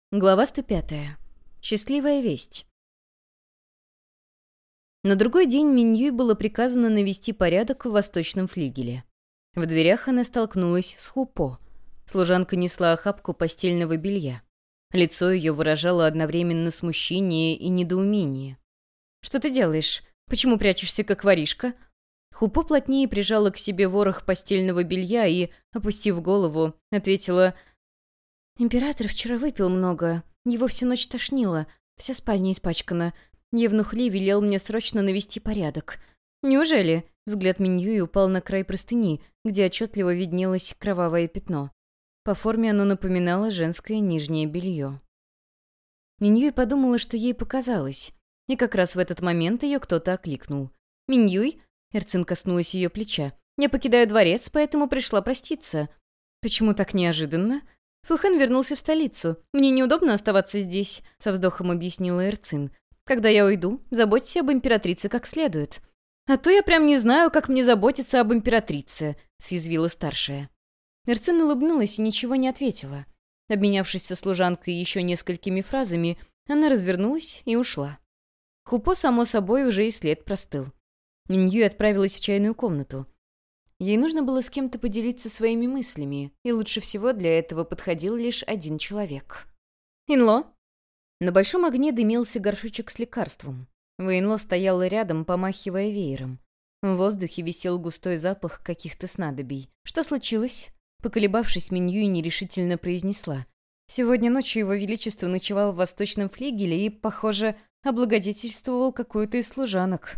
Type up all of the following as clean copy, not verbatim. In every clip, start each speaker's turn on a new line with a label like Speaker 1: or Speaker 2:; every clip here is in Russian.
Speaker 1: Глава 105. Счастливая весть. На другой день Миньюй было приказано навести порядок в восточном флигеле. В дверях она столкнулась с Хупо. Служанка несла охапку постельного белья. Лицо ее выражало одновременно смущение и недоумение. «Что ты делаешь? Почему прячешься, как воришка?» Хупо плотнее прижала к себе ворох постельного белья и, опустив голову, ответила: «Император вчера выпил много. Его всю ночь тошнило. Вся спальня испачкана. Евнух Ли велел мне срочно навести порядок». «Неужели?» — взгляд Миньюи упал на край простыни, где отчетливо виднелось кровавое пятно. По форме оно напоминало женское нижнее белье. Миньюи подумала, что ей показалось. И как раз в этот момент ее кто-то окликнул. «Миньюй?» — Эрцин коснулась ее плеча. «Я покидаю дворец, поэтому пришла проститься». «Почему так неожиданно?» «Фухэн вернулся в столицу. Мне неудобно оставаться здесь», — со вздохом объяснила Эрцин. «Когда я уйду, заботься об императрице как следует». «А то я прям не знаю, как мне заботиться об императрице», — съязвила старшая. Эрцин улыбнулась и ничего не ответила. Обменявшись со служанкой еще несколькими фразами, она развернулась и ушла. Хупо, само собой, уже и след простыл. Миньюй отправилась в чайную комнату. Ей нужно было с кем-то поделиться своими мыслями, и лучше всего для этого подходил лишь один человек. «Инло?» На большом огне дымился горшочек с лекарством. Вэйнло стояла рядом, помахивая веером. В воздухе висел густой запах каких-то снадобий. «Что случилось?» Поколебавшись, Миньюй нерешительно произнесла. «Сегодня ночью его величество ночевал в восточном флигеле и, похоже, облагодетельствовал какую-то из служанок».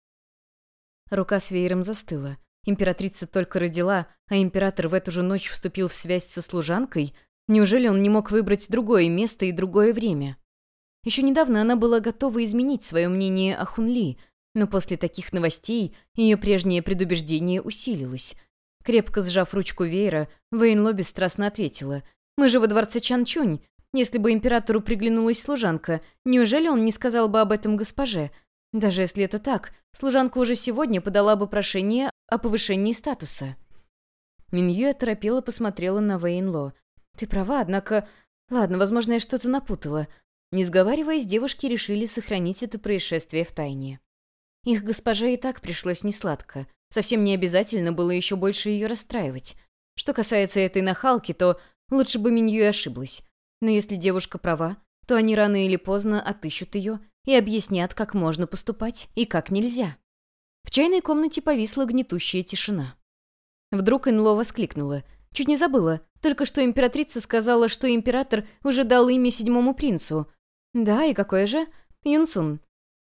Speaker 1: Рука с веером застыла. Императрица только родила, а император в эту же ночь вступил в связь со служанкой? Неужели он не мог выбрать другое место и другое время? Еще недавно она была готова изменить свое мнение о Хунли, но после таких новостей ее прежнее предубеждение усилилось. Крепко сжав ручку веера, Вэйнло бесстрастно ответила: «Мы же во дворце Чанчунь. Если бы императору приглянулась служанка, неужели он не сказал бы об этом госпоже? Даже если это так, служанка уже сегодня подала бы прошение о повышении статуса». Миньюй оторопела посмотрела на Вэйнло. «Ты права, однако... Ладно, возможно, я что-то напутала». Не сговариваясь, девушки решили сохранить это происшествие в тайне. Их госпоже и так пришлось несладко. Совсем не обязательно было еще больше ее расстраивать. Что касается этой нахалки, то лучше бы Миньюй ошиблась. Но если девушка права, то они рано или поздно отыщут ее и объяснят, как можно поступать и как нельзя. В чайной комнате повисла гнетущая тишина. Вдруг Инло воскликнула. «Чуть не забыла. Только что императрица сказала, что император уже дал имя седьмому принцу». «Да, и какое же?» «Юнцун».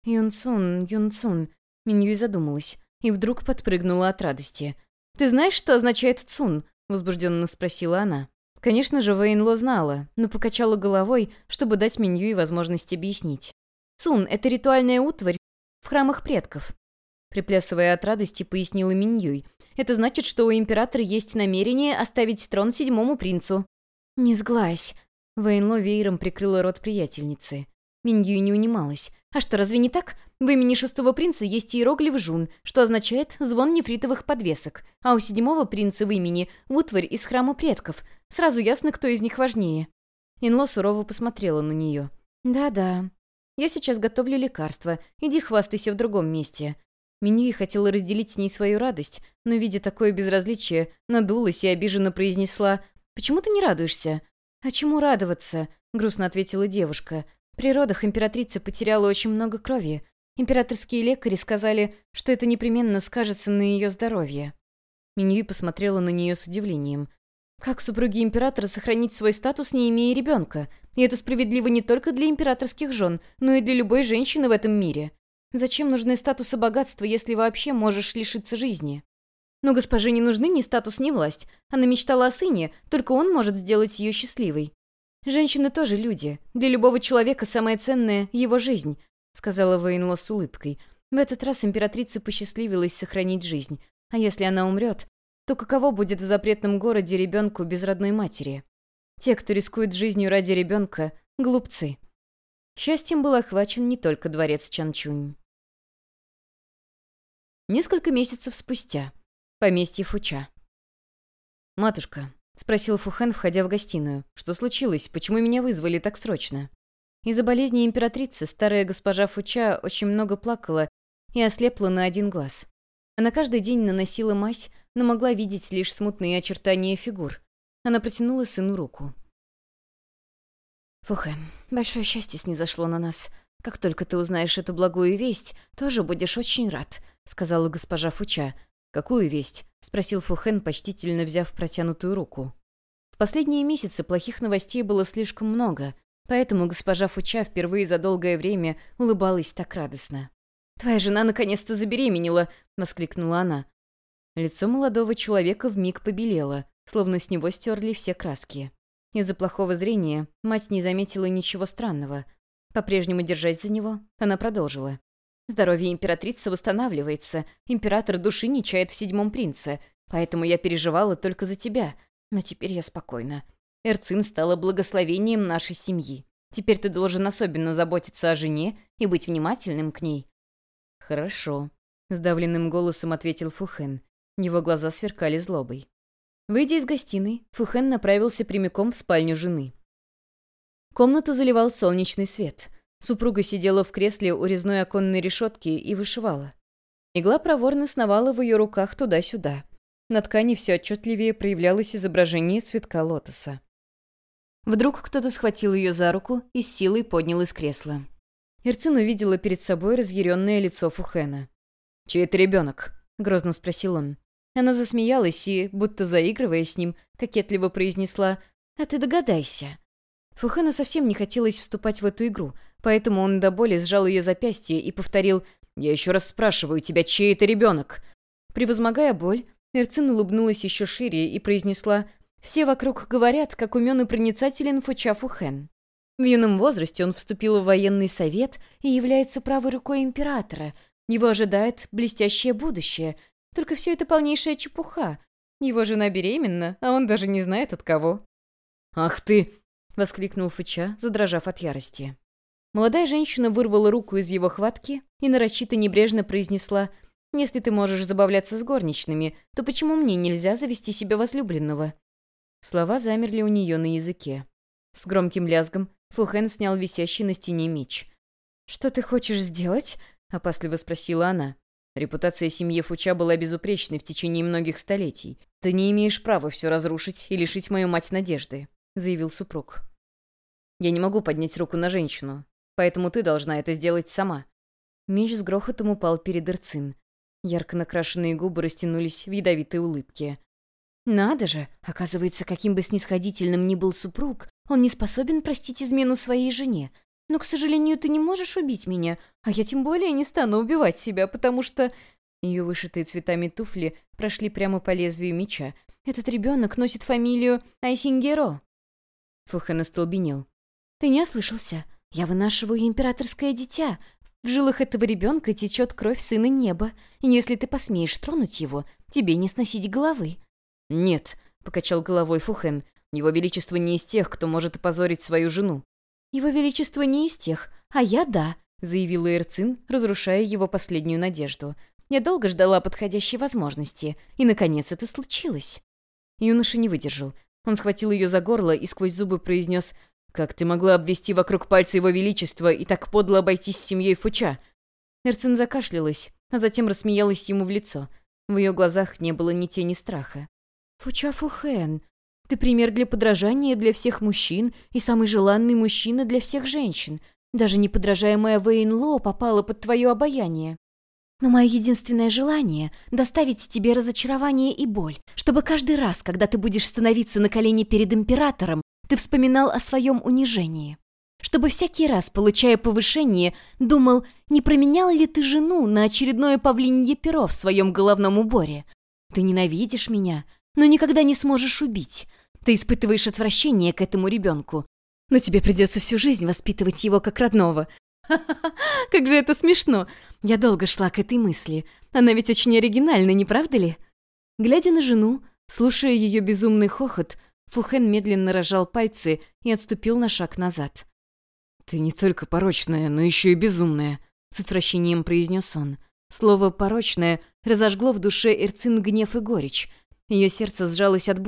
Speaker 1: «Юнцун». Миньюй задумалась и вдруг подпрыгнула от радости. «Ты знаешь, что означает «цун»?» — возбужденно спросила она. Конечно же, Вэйнло знала, но покачала головой, чтобы дать Миньюй возможность объяснить. «Цун» — это ритуальная утварь в храмах предков. Приплясывая от радости, пояснила Миньюй. «Это значит, что у императора есть намерение оставить трон седьмому принцу». «Не сглазь!» Вэйнло веером прикрыла рот приятельницы. Миньюй не унималась. «А что, разве не так? В имени шестого принца есть иероглиф «жун», что означает «звон нефритовых подвесок», а у седьмого принца в имени утварь из храма предков. Сразу ясно, кто из них важнее». Инло сурово посмотрела на нее. «Да-да. Я сейчас готовлю лекарство. Иди хвастайся в другом месте». Миньюй хотела разделить с ней свою радость, но, видя такое безразличие, надулась и обиженно произнесла: «Почему ты не радуешься?» «А чему радоваться?» — грустно ответила девушка. «При родах императрица потеряла очень много крови. Императорские лекари сказали, что это непременно скажется на ее здоровье». Миньюй посмотрела на нее с удивлением. «Как супруге императора сохранить свой статус, не имея ребенка? И это справедливо не только для императорских жен, но и для любой женщины в этом мире. Зачем нужны статус и богатство, если вообще можешь лишиться жизни? Но госпоже не нужны ни статус, ни власть. Она мечтала о сыне, только он может сделать ее счастливой. Женщины тоже люди. Для любого человека самое ценное — его жизнь», — сказала Вэйнло с улыбкой. «В этот раз императрице посчастливилось сохранить жизнь. А если она умрет, то каково будет в запретном городе ребенку без родной матери? Те, кто рискует жизнью ради ребенка, — глупцы». Счастьем был охвачен не только дворец Чанчунь. Несколько месяцев спустя. Поместье Фуча. «Матушка, спросил Фухэн, входя в гостиную. «Что случилось? Почему меня вызвали так срочно?» Из-за болезни императрицы старая госпожа Фуча очень много плакала и ослепла на один глаз. Она каждый день наносила мазь, но могла видеть лишь смутные очертания фигур. Она протянула сыну руку. «Фухэн, большое счастье снизошло на нас. Как только ты узнаешь эту благую весть, тоже будешь очень рад», — сказала госпожа Фуча. «Какую весть?» — спросил Фухэн, почтительно взяв протянутую руку. В последние месяцы плохих новостей было слишком много, поэтому госпожа Фуча впервые за долгое время улыбалась так радостно. «Твоя жена наконец-то забеременела!» — воскликнула она. Лицо молодого человека вмиг побелело, словно с него стерли все краски. Из-за плохого зрения мать не заметила ничего странного. По-прежнему держась за него, она продолжила. «Здоровье императрицы восстанавливается, император души не чает в 7-м принце, поэтому я переживала только за тебя, но теперь я спокойна. Эрцин стала благословением нашей семьи. Теперь ты должен особенно заботиться о жене и быть внимательным к ней». «Хорошо», — сдавленным голосом ответил Фухэн. Его глаза сверкали злобой. Выйдя из гостиной, Фухэн направился прямиком в спальню жены. Комнату заливал солнечный свет. Супруга сидела в кресле у резной оконной решетки и вышивала. Игла проворно сновала в ее руках туда-сюда. На ткани все отчетливее проявлялось изображение цветка лотоса. Вдруг кто-то схватил ее за руку и с силой поднял из кресла. Эрцин увидела перед собой разъяренное лицо Фухэна. «Чей это ребенок?» — грозно спросил он. Она засмеялась и, будто заигрывая с ним, кокетливо произнесла: «А ты догадайся». Фухэну совсем не хотелось вступать в эту игру, поэтому он до боли сжал ее запястье и повторил: «Я еще раз спрашиваю тебя, чей это ребенок?» Превозмогая боль, Эрцин улыбнулась еще шире и произнесла: «Все вокруг говорят, как умен и проницателен Фуча Фухэн. В юном возрасте он вступил в военный совет и является правой рукой императора. Его ожидает блестящее будущее. Только все это полнейшая чепуха. Его жена беременна, а он даже не знает от кого». «Ах ты!» — воскликнул Фуча, задрожав от ярости. Молодая женщина вырвала руку из его хватки и нарочито небрежно произнесла: «Если ты можешь забавляться с горничными, то почему мне нельзя завести себе возлюбленного?» Слова замерли у нее на языке. С громким лязгом Фухэн снял висящий на стене меч. «Что ты хочешь сделать?» — опасливо спросила она. «Репутация семьи Фуча была безупречной в течение многих столетий. Ты не имеешь права все разрушить и лишить мою мать надежды», — заявил супруг. «Я не могу поднять руку на женщину, поэтому ты должна это сделать сама». Меч с грохотом упал перед Эрцин. Ярко накрашенные губы растянулись в ядовитой улыбке. «Надо же! Оказывается, каким бы снисходительным ни был супруг, он не способен простить измену своей жене. Но, к сожалению, ты не можешь убить меня, а я тем более не стану убивать себя, потому что...» Ее вышитые цветами туфли прошли прямо по лезвию меча. «Этот ребенок носит фамилию Айсингеро». Фухэн остолбенел. «Ты не ослышался? Я вынашиваю императорское дитя. В жилах этого ребенка течет кровь сына неба, и если ты посмеешь тронуть его, тебе не сносить головы». «Нет», — покачал головой Фухэн, — «его величество не из тех, кто может опозорить свою жену». «Его величество не из тех, а я да», — заявила Эрцин, разрушая его последнюю надежду. «Я долго ждала подходящей возможности, и, наконец, это случилось». Юноша не выдержал. Он схватил ее за горло и сквозь зубы произнес: «Как ты могла обвести вокруг пальца его величества и так подло обойтись с семьей Фуча?» Эрцин закашлялась, а затем рассмеялась ему в лицо. В ее глазах не было ни тени страха. «Фуча Фухэн, ты пример для подражания для всех мужчин и самый желанный мужчина для всех женщин. Даже неподражаемая Вэйн Ло попала под твое обаяние. Но мое единственное желание — доставить тебе разочарование и боль, чтобы каждый раз, когда ты будешь становиться на колени перед императором, ты вспоминал о своем унижении. Чтобы всякий раз, получая повышение, думал, не променял ли ты жену на очередное павлинье перо в своем головном уборе. Ты ненавидишь меня, но никогда не сможешь убить. Ты испытываешь отвращение к этому ребенку, но тебе придется всю жизнь воспитывать его как родного. Ха-ха-ха, как же это смешно. Я долго шла к этой мысли. Она ведь очень оригинальна, не правда ли?» Глядя на жену, слушая ее безумный хохот, Фухэн медленно разжал пальцы и отступил на шаг назад. «Ты не только порочная, но еще и безумная», — с отвращением произнес он. Слово «порочное» разожгло в душе Эрцин гнев и горечь. Ее сердце сжалось от боли,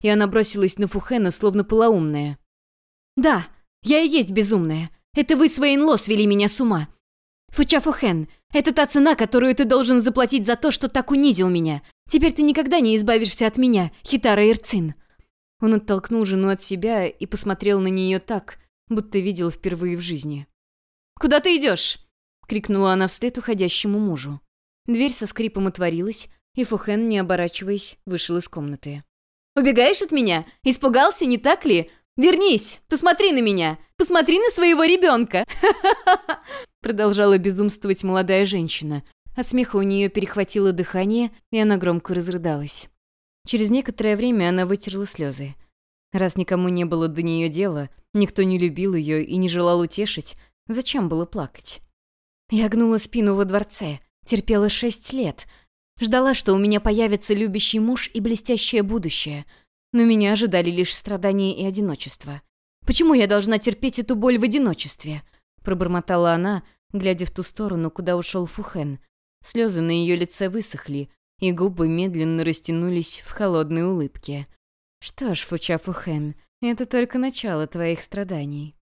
Speaker 1: и она бросилась на Фухена, словно полоумная. «Да, я и есть безумная. Это вы, Свейн-Ло, свели меня с ума. Фуча-Фухен, это та цена, которую ты должен заплатить за то, что так унизил меня. Теперь ты никогда не избавишься от меня, Хитара Ирцин». Он оттолкнул жену от себя и посмотрел на нее так, будто видел впервые в жизни. «Куда ты идешь?» — крикнула она вслед уходящему мужу. Дверь со скрипом отворилась, и Фухен, не оборачиваясь, вышел из комнаты. «Убегаешь от меня? Испугался, не так ли? Вернись! Посмотри на меня! Посмотри на своего ребенка!» Продолжала безумствовать молодая женщина. От смеха у нее перехватило дыхание, и она громко разрыдалась. Через некоторое время она вытерла слезы. Раз никому не было до нее дела, никто не любил ее и не желал утешить, зачем было плакать? Я гнула спину во дворце, терпела 6 лет. Ждала, что у меня появится любящий муж и блестящее будущее. Но меня ожидали лишь страдания и одиночество. «Почему я должна терпеть эту боль в одиночестве?» Пробормотала она, глядя в ту сторону, куда ушел Фухен. Слезы на ее лице высохли, и губы медленно растянулись в холодной улыбке. «Что ж, Фуча-Фухен, это только начало твоих страданий».